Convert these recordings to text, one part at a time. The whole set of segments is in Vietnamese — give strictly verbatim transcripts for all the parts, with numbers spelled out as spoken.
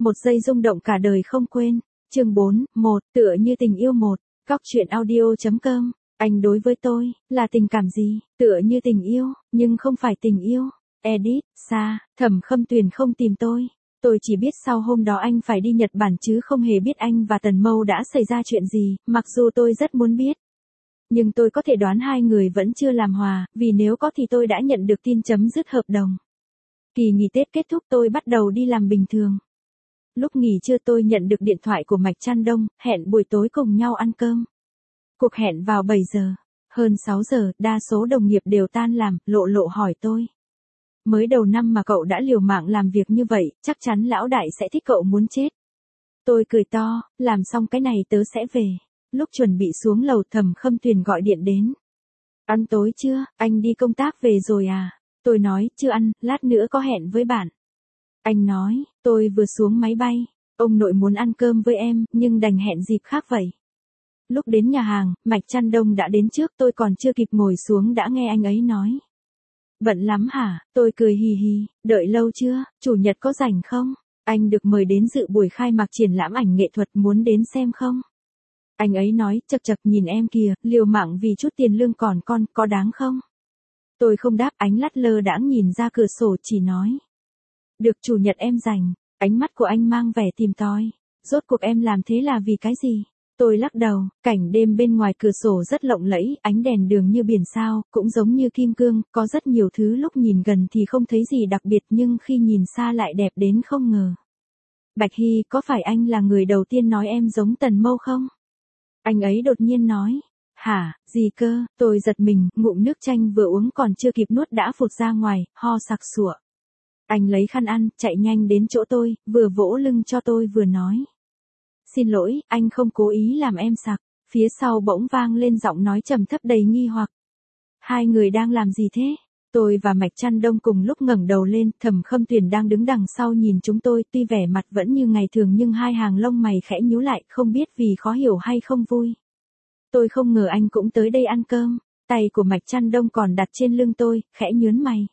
một giây rung động cả đời không quên. Chương bốn, một, tựa như tình yêu một. Góc truyện audio.com. Anh đối với tôi, là tình cảm gì? Tựa như tình yêu, nhưng không phải tình yêu. Edit, xa, Thẩm Khâm Tuyền không tìm tôi. Tôi chỉ biết sau hôm đó anh phải đi Nhật Bản chứ không hề biết anh và Tần Mâu đã xảy ra chuyện gì, mặc dù tôi rất muốn biết. Nhưng tôi có thể đoán hai người vẫn chưa làm hòa, vì nếu có thì tôi đã nhận được tin chấm dứt hợp đồng. Kỳ nghỉ Tết kết thúc tôi bắt đầu đi làm bình thường. Lúc nghỉ trưa tôi nhận được điện thoại của Mạch Trăn Đông, hẹn buổi tối cùng nhau ăn cơm. Cuộc hẹn vào bảy giờ. Hơn sáu giờ, đa số đồng nghiệp đều tan làm, Lộ Lộ hỏi tôi. Mới đầu năm mà cậu đã liều mạng làm việc như vậy, chắc chắn lão đại sẽ thích cậu muốn chết. Tôi cười to, làm xong cái này tớ sẽ về. Lúc chuẩn bị xuống lầu Thẩm Khâm Tuyền gọi điện đến. Ăn tối chưa, anh đi công tác về rồi à? Tôi nói, chưa ăn, lát nữa có hẹn với bạn. Anh nói, tôi vừa xuống máy bay, ông nội muốn ăn cơm với em, nhưng đành hẹn dịp khác vậy. Lúc đến nhà hàng, Mạch Trăn Đông đã đến trước, tôi còn chưa kịp ngồi xuống đã nghe anh ấy nói. Bận lắm hả? Tôi cười hì hì, đợi lâu chưa, chủ nhật có rảnh không? Anh được mời đến dự buổi khai mạc triển lãm ảnh nghệ thuật, muốn đến xem không? Anh ấy nói, chật chật nhìn em kìa, liều mạng vì chút tiền lương còn con, có đáng không? Tôi không đáp, ánh lắt lơ đãng nhìn ra cửa sổ chỉ nói. Được, chủ nhật em rảnh. Ánh mắt của anh mang vẻ tìm tòi. Rốt cuộc em làm thế là vì cái gì? Tôi lắc đầu, cảnh đêm bên ngoài cửa sổ rất lộng lẫy, ánh đèn đường như biển sao, cũng giống như kim cương, có rất nhiều thứ lúc nhìn gần thì không thấy gì đặc biệt nhưng khi nhìn xa lại đẹp đến không ngờ. Bạch Hy, có phải anh là người đầu tiên nói em giống Tần Mâu không? Anh ấy đột nhiên nói. Hả, gì cơ? Tôi giật mình, ngụm nước chanh vừa uống còn chưa kịp nuốt đã phụt ra ngoài, ho sặc sụa. Anh lấy khăn ăn, chạy nhanh đến chỗ tôi, vừa vỗ lưng cho tôi vừa nói. Xin lỗi, anh không cố ý làm em sặc. Phía sau bỗng vang lên giọng nói trầm thấp đầy nghi hoặc. Hai người đang làm gì thế? Tôi và Mạch Trăn Đông cùng lúc ngẩng đầu lên, Thẩm Khâm Tuyền đang đứng đằng sau nhìn chúng tôi, tuy vẻ mặt vẫn như ngày thường nhưng hai hàng lông mày khẽ nhíu lại, không biết vì khó hiểu hay không vui. Tôi không ngờ anh cũng tới đây ăn cơm, tay của Mạch Trăn Đông còn đặt trên lưng tôi, khẽ nhướng mày.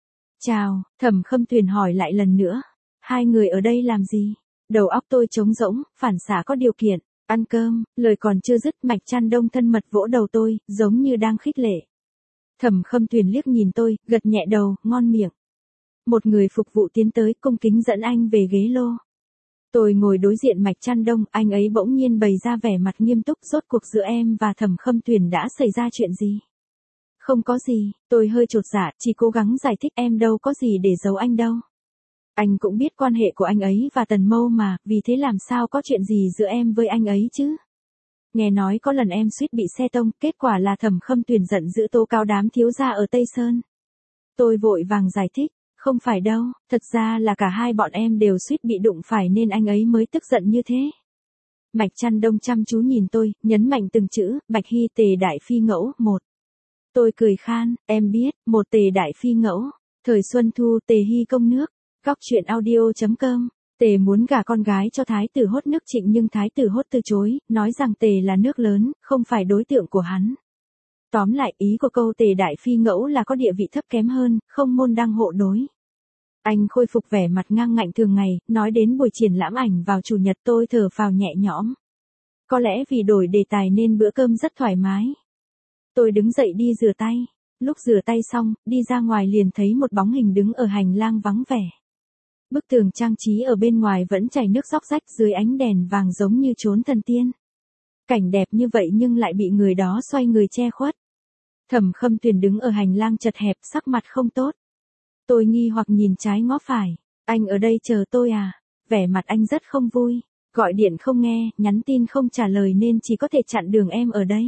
Chào, Thẩm Khâm Tuyền hỏi lại lần nữa. Hai người ở đây làm gì? Đầu óc tôi trống rỗng, phản xạ có điều kiện. Ăn cơm, lời còn chưa dứt Mạch Trăn Đông thân mật vỗ đầu tôi, giống như đang khích lệ. Thẩm Khâm Tuyền liếc nhìn tôi, gật nhẹ đầu, ngon miệng. Một người phục vụ tiến tới, cung kính dẫn anh về ghế lô. Tôi ngồi đối diện Mạch Trăn Đông, anh ấy bỗng nhiên bày ra vẻ mặt nghiêm túc, rốt cuộc giữa em và Thẩm Khâm Tuyền đã xảy ra chuyện gì? Không có gì, tôi hơi chột dạ, chỉ cố gắng giải thích em đâu có gì để giấu anh đâu. Anh cũng biết quan hệ của anh ấy và Tần Mâu mà, vì thế làm sao có chuyện gì giữa em với anh ấy chứ? Nghe nói có lần em suýt bị xe tông, kết quả là Thẩm Khâm Tuyền giận dữ tố cáo đám thiếu gia ở Tây Sơn. Tôi vội vàng giải thích, không phải đâu, thật ra là cả hai bọn em đều suýt bị đụng phải nên anh ấy mới tức giận như thế. Mạch Trăn Đông chăm chú nhìn tôi, nhấn mạnh từng chữ, Bạch Hy tề đại phi ngẫu, một. Tôi cười khan, em biết, một tề đại phi ngẫu, thời Xuân Thu tề hy công nước, góc truyện audio.com. Tề muốn gả con gái cho thái tử Hốt nước Trịnh nhưng thái tử Hốt từ chối, nói rằng Tề là nước lớn, không phải đối tượng của hắn. Tóm lại ý của câu Tề đại phi ngẫu là có địa vị thấp kém hơn, không môn đăng hộ đối. Anh khôi phục vẻ mặt ngang ngạnh thường ngày, nói đến buổi triển lãm ảnh vào chủ nhật tôi thở phào nhẹ nhõm. Có lẽ vì đổi đề tài nên bữa cơm rất thoải mái. Tôi đứng dậy đi rửa tay. Lúc rửa tay xong, đi ra ngoài liền thấy một bóng hình đứng ở hành lang vắng vẻ. Bức tường trang trí ở bên ngoài vẫn chảy nước róc rách dưới ánh đèn vàng giống như chốn thần tiên. Cảnh đẹp như vậy nhưng lại bị người đó xoay người che khuất. Thẩm Khâm Tuyền đứng ở hành lang chật hẹp, sắc mặt không tốt. Tôi nghi hoặc nhìn trái ngó phải. Anh ở đây chờ tôi à? Vẻ mặt anh rất không vui. Gọi điện không nghe, nhắn tin không trả lời nên chỉ có thể chặn đường em ở đây.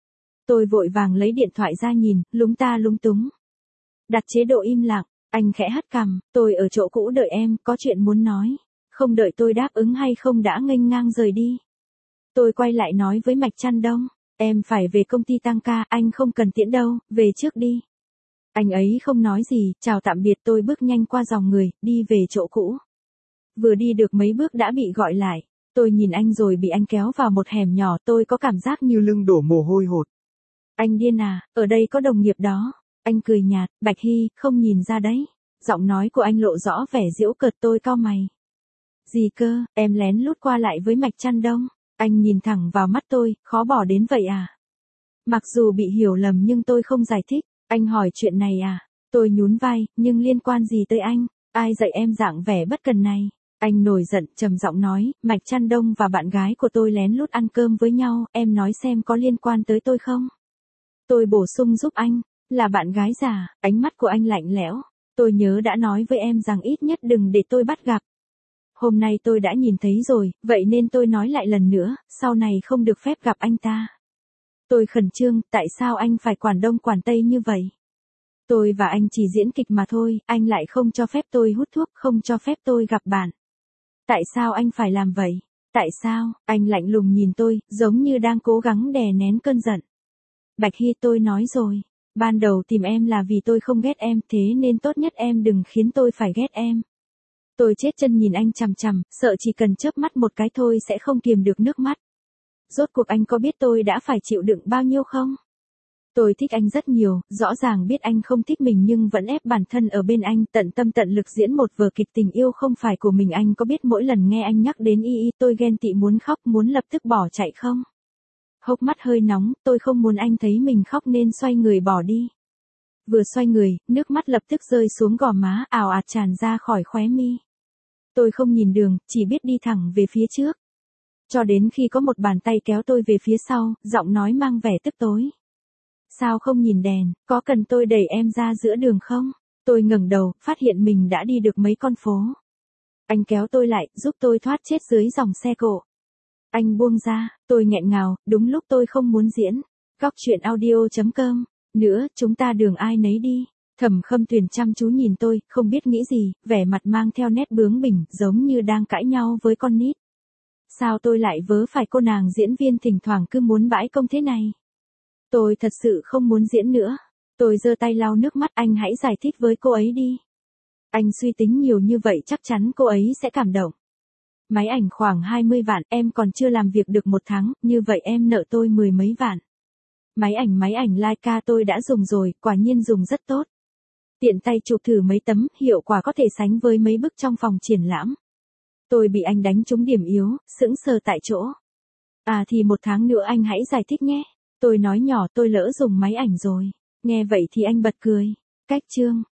Tôi vội vàng lấy điện thoại ra nhìn, lúng ta lúng túng. Đặt chế độ im lặng. Anh khẽ hất cằm, tôi ở chỗ cũ đợi em, có chuyện muốn nói. Không đợi tôi đáp ứng hay không đã nghênh ngang rời đi. Tôi quay lại nói với Mạch Trăn Đông, em phải về công ty tăng ca, anh không cần tiễn đâu, về trước đi. Anh ấy không nói gì, chào tạm biệt tôi bước nhanh qua dòng người, đi về chỗ cũ. Vừa đi được mấy bước đã bị gọi lại, tôi nhìn anh rồi bị anh kéo vào một hẻm nhỏ, tôi có cảm giác như lưng đổ mồ hôi hột. Anh điên à, ở đây có đồng nghiệp đó. Anh cười nhạt, Bạch Hy, không nhìn ra đấy. Giọng nói của anh lộ rõ vẻ giễu cợt tôi cau mày. Gì cơ, em lén lút qua lại với Mạch Trăn Đông. Anh nhìn thẳng vào mắt tôi, khó bỏ đến vậy à? Mặc dù bị hiểu lầm nhưng tôi không giải thích. Anh hỏi chuyện này à? Tôi nhún vai, nhưng liên quan gì tới anh? Ai dạy em dạng vẻ bất cần này? Anh nổi giận, trầm giọng nói, Mạch Trăn Đông và bạn gái của tôi lén lút ăn cơm với nhau, em nói xem có liên quan tới tôi không? Tôi bổ sung giúp anh, là bạn gái già, ánh mắt của anh lạnh lẽo. Tôi nhớ đã nói với em rằng ít nhất đừng để tôi bắt gặp. Hôm nay tôi đã nhìn thấy rồi, vậy nên tôi nói lại lần nữa, sau này không được phép gặp anh ta. Tôi khẩn trương, tại sao anh phải quản đông quản tây như vậy? Tôi và anh chỉ diễn kịch mà thôi, anh lại không cho phép tôi hút thuốc, không cho phép tôi gặp bạn. Tại sao anh phải làm vậy? Tại sao? Anh lạnh lùng nhìn tôi, giống như đang cố gắng đè nén cơn giận. Bạch Hy, tôi nói rồi. Ban đầu tìm em là vì tôi không ghét em, thế nên tốt nhất em đừng khiến tôi phải ghét em. Tôi chết chân nhìn anh chằm chằm, sợ chỉ cần chớp mắt một cái thôi sẽ không kiềm được nước mắt. Rốt cuộc anh có biết tôi đã phải chịu đựng bao nhiêu không? Tôi thích anh rất nhiều, rõ ràng biết anh không thích mình nhưng vẫn ép bản thân ở bên anh, tận tâm tận lực diễn một vở kịch tình yêu không phải của mình. Anh có biết mỗi lần nghe anh nhắc đến y y tôi ghen tị muốn khóc, muốn lập tức bỏ chạy không? Hốc mắt hơi nóng, tôi không muốn anh thấy mình khóc nên xoay người bỏ đi. Vừa xoay người, nước mắt lập tức rơi xuống gò má, ào ạt tràn ra khỏi khóe mi. Tôi không nhìn đường, chỉ biết đi thẳng về phía trước. Cho đến khi có một bàn tay kéo tôi về phía sau, giọng nói mang vẻ tức tối. Sao không nhìn đèn, có cần tôi đẩy em ra giữa đường không? Tôi ngẩng đầu, phát hiện mình đã đi được mấy con phố. Anh kéo tôi lại, giúp tôi thoát chết dưới dòng xe cộ. Anh buông ra, tôi nghẹn ngào, đúng lúc tôi không muốn diễn. Góc truyện audio chấm com. Nữa, chúng ta đường ai nấy đi. Thẩm Khâm Tuyền chăm chú nhìn tôi, không biết nghĩ gì, vẻ mặt mang theo nét bướng bỉnh, giống như đang cãi nhau với con nít. Sao tôi lại vớ phải cô nàng diễn viên thỉnh thoảng cứ muốn bãi công thế này? Tôi thật sự không muốn diễn nữa. Tôi giơ tay lau nước mắt, anh hãy giải thích với cô ấy đi. Anh suy tính nhiều như vậy chắc chắn cô ấy sẽ cảm động. Máy ảnh khoảng hai mươi vạn, em còn chưa làm việc được một tháng, như vậy em nợ tôi mười mấy vạn. Máy ảnh máy ảnh Leica tôi đã dùng rồi, quả nhiên dùng rất tốt. Tiện tay chụp thử mấy tấm, hiệu quả có thể sánh với mấy bức trong phòng triển lãm. Tôi bị anh đánh trúng điểm yếu, sững sờ tại chỗ. À thì một tháng nữa anh hãy giải thích nhé. Tôi nói nhỏ, tôi lỡ dùng máy ảnh rồi. Nghe vậy thì anh bật cười. Cách chương.